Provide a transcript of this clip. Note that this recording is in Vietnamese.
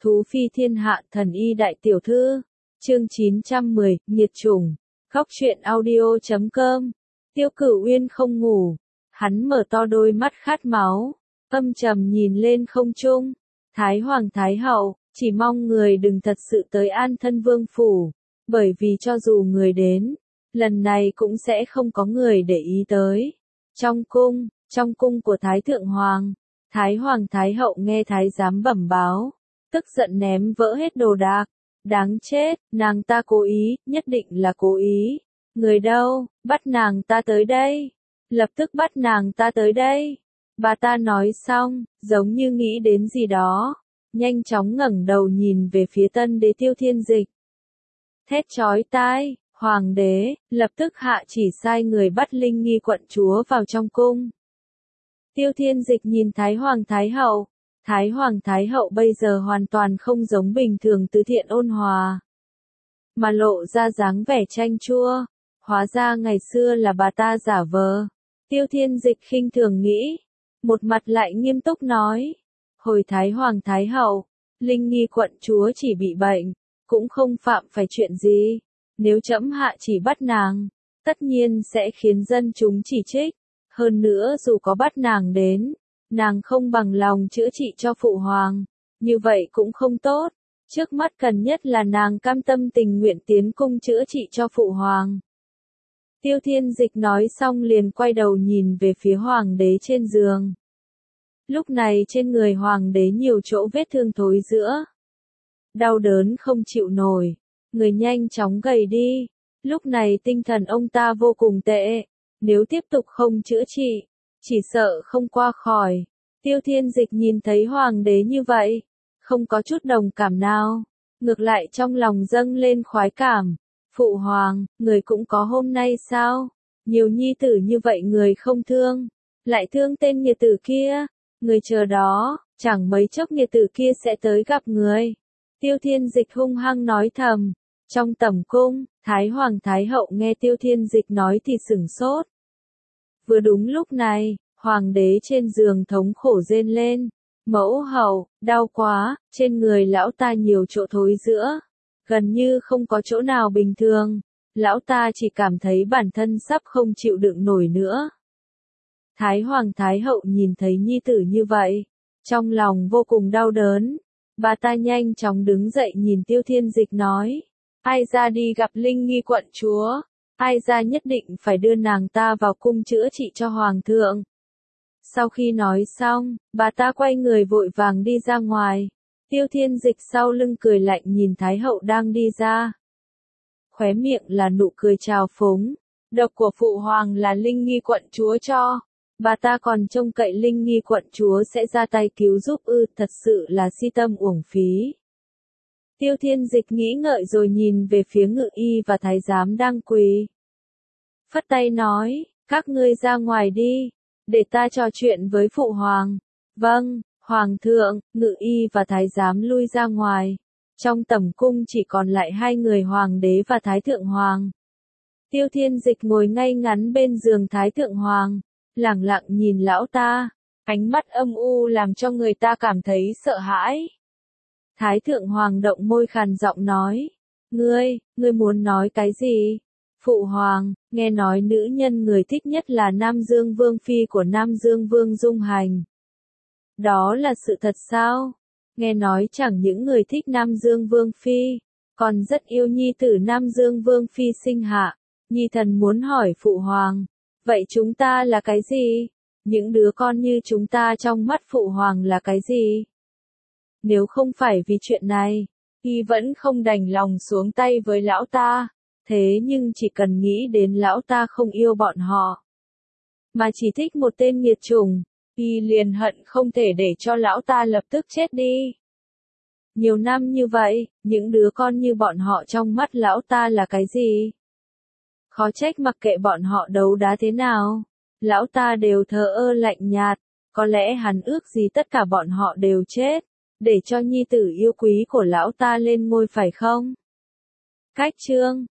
Thú phi thiên hạ thần y đại tiểu thư. Chương 910, nghiệt chủng. Góc truyện audio.com. Tiêu Cửu Uyên không ngủ. Hắn mở to đôi mắt khát máu, âm trầm nhìn lên không trung. Thái Hoàng Thái Hậu, chỉ mong người đừng thật sự tới An Thân Vương phủ, bởi vì cho dù người đến, lần này cũng sẽ không có người để ý tới. Trong cung của Thái Thượng Hoàng, Thái Hoàng Thái Hậu nghe Thái giám bẩm báo, tức giận ném vỡ hết đồ đạc. Đáng chết, nàng ta cố ý, nhất định là cố ý. Người đâu, bắt nàng ta tới đây. Lập tức bắt nàng ta tới đây. Bà ta nói xong, giống như nghĩ đến gì đó, nhanh chóng ngẩng đầu nhìn về phía tân đế Tiêu Thiên Dịch. Thét chói tai, hoàng đế, lập tức hạ chỉ sai người bắt Linh Nghi quận chúa vào trong cung. Tiêu Thiên Dịch nhìn Thái Hoàng Thái Hậu. Thái Hoàng Thái Hậu bây giờ hoàn toàn không giống bình thường từ thiện ôn hòa, mà lộ ra dáng vẻ chanh chua. Hóa ra ngày xưa là bà ta giả vờ. Tiêu Thiên Dịch khinh thường nghĩ, một mặt lại nghiêm túc nói. Hồi Thái Hoàng Thái Hậu, Linh Nghi quận chúa chỉ bị bệnh, cũng không phạm phải chuyện gì. Nếu trẫm hạ chỉ bắt nàng, tất nhiên sẽ khiến dân chúng chỉ trích. Hơn nữa dù có bắt nàng đến, nàng không bằng lòng chữa trị cho phụ hoàng, như vậy cũng không tốt. Trước mắt cần nhất là nàng cam tâm tình nguyện tiến cung chữa trị cho phụ hoàng. Tiêu Thiên Dịch nói xong liền quay đầu nhìn về phía hoàng đế trên giường. Lúc này trên người hoàng đế nhiều chỗ vết thương thối rữa. Đau đớn không chịu nổi, người nhanh chóng gầy đi. Lúc này tinh thần ông ta vô cùng tệ, nếu tiếp tục không chữa trị, chỉ sợ không qua khỏi. Tiêu Thiên Dịch nhìn thấy hoàng đế như vậy, không có chút đồng cảm nào, ngược lại trong lòng dâng lên khoái cảm. Phụ hoàng, người cũng có hôm nay sao? Nhiều nhi tử như vậy người không thương, lại thương tên nghiệt tử kia. Người chờ đó, chẳng mấy chốc nghiệt tử kia sẽ tới gặp người. Tiêu Thiên Dịch hung hăng nói thầm. Trong tẩm cung, Thái Hoàng Thái Hậu nghe Tiêu Thiên Dịch nói thì sửng sốt. Vừa đúng lúc này, hoàng đế trên giường thống khổ rên lên. Mẫu hậu, đau quá, trên người lão ta nhiều chỗ thối rữa, gần như không có chỗ nào bình thường. Lão ta chỉ cảm thấy bản thân sắp không chịu đựng nổi nữa. Thái Hoàng Thái Hậu nhìn thấy nhi tử như vậy, trong lòng vô cùng đau đớn. Bà ta nhanh chóng đứng dậy nhìn Tiêu Thiên Dịch nói. Ai ra đi gặp Linh Nghi quận chúa. Ai ra nhất định phải đưa nàng ta vào cung chữa trị cho hoàng thượng. Sau khi nói xong, bà ta quay người vội vàng đi ra ngoài. Tiêu Thiên Dịch sau lưng cười lạnh nhìn Thái Hậu đang đi ra. Khóe miệng là nụ cười trào phúng. Độc của phụ hoàng là Linh Nghi quận chúa cho. Bà ta còn trông cậy Linh Nghi quận chúa sẽ ra tay cứu giúp ư, thật sự là si tâm uổng phí. Tiêu Thiên Dịch nghĩ ngợi rồi nhìn về phía Ngự Y và Thái giám đang quỳ. Phất tay nói, các ngươi ra ngoài đi, để ta trò chuyện với phụ hoàng. Vâng, hoàng thượng. Ngự Y và Thái giám lui ra ngoài. Trong tẩm cung chỉ còn lại hai người hoàng đế và Thái Thượng Hoàng. Tiêu Thiên Dịch ngồi ngay ngắn bên giường Thái Thượng Hoàng, lẳng lặng nhìn lão ta, ánh mắt âm u làm cho người ta cảm thấy sợ hãi. Thái Thượng Hoàng động môi khàn giọng nói, ngươi muốn nói cái gì? Phụ hoàng, nghe nói nữ nhân người thích nhất là Nam Dương Vương phi của Nam Dương Vương Dung Hành. Đó là sự thật sao? Nghe nói chẳng những người thích Nam Dương Vương phi, còn rất yêu nhi tử Nam Dương Vương phi sinh hạ. Nhi thần muốn hỏi phụ hoàng, vậy chúng ta là cái gì? Những đứa con như chúng ta trong mắt phụ hoàng là cái gì? Nếu không phải vì chuyện này, y vẫn không đành lòng xuống tay với lão ta. Thế nhưng chỉ cần nghĩ đến lão ta không yêu bọn họ, mà chỉ thích một tên nghiệt chủng, y liền hận không thể để cho lão ta lập tức chết đi. Nhiều năm như vậy, những đứa con như bọn họ trong mắt lão ta là cái gì? Khó trách mặc kệ bọn họ đấu đá thế nào, lão ta đều thờ ơ lạnh nhạt. Có lẽ hắn ước gì tất cả bọn họ đều chết, để cho nhi tử yêu quý của lão ta lên ngôi phải không? Cách chương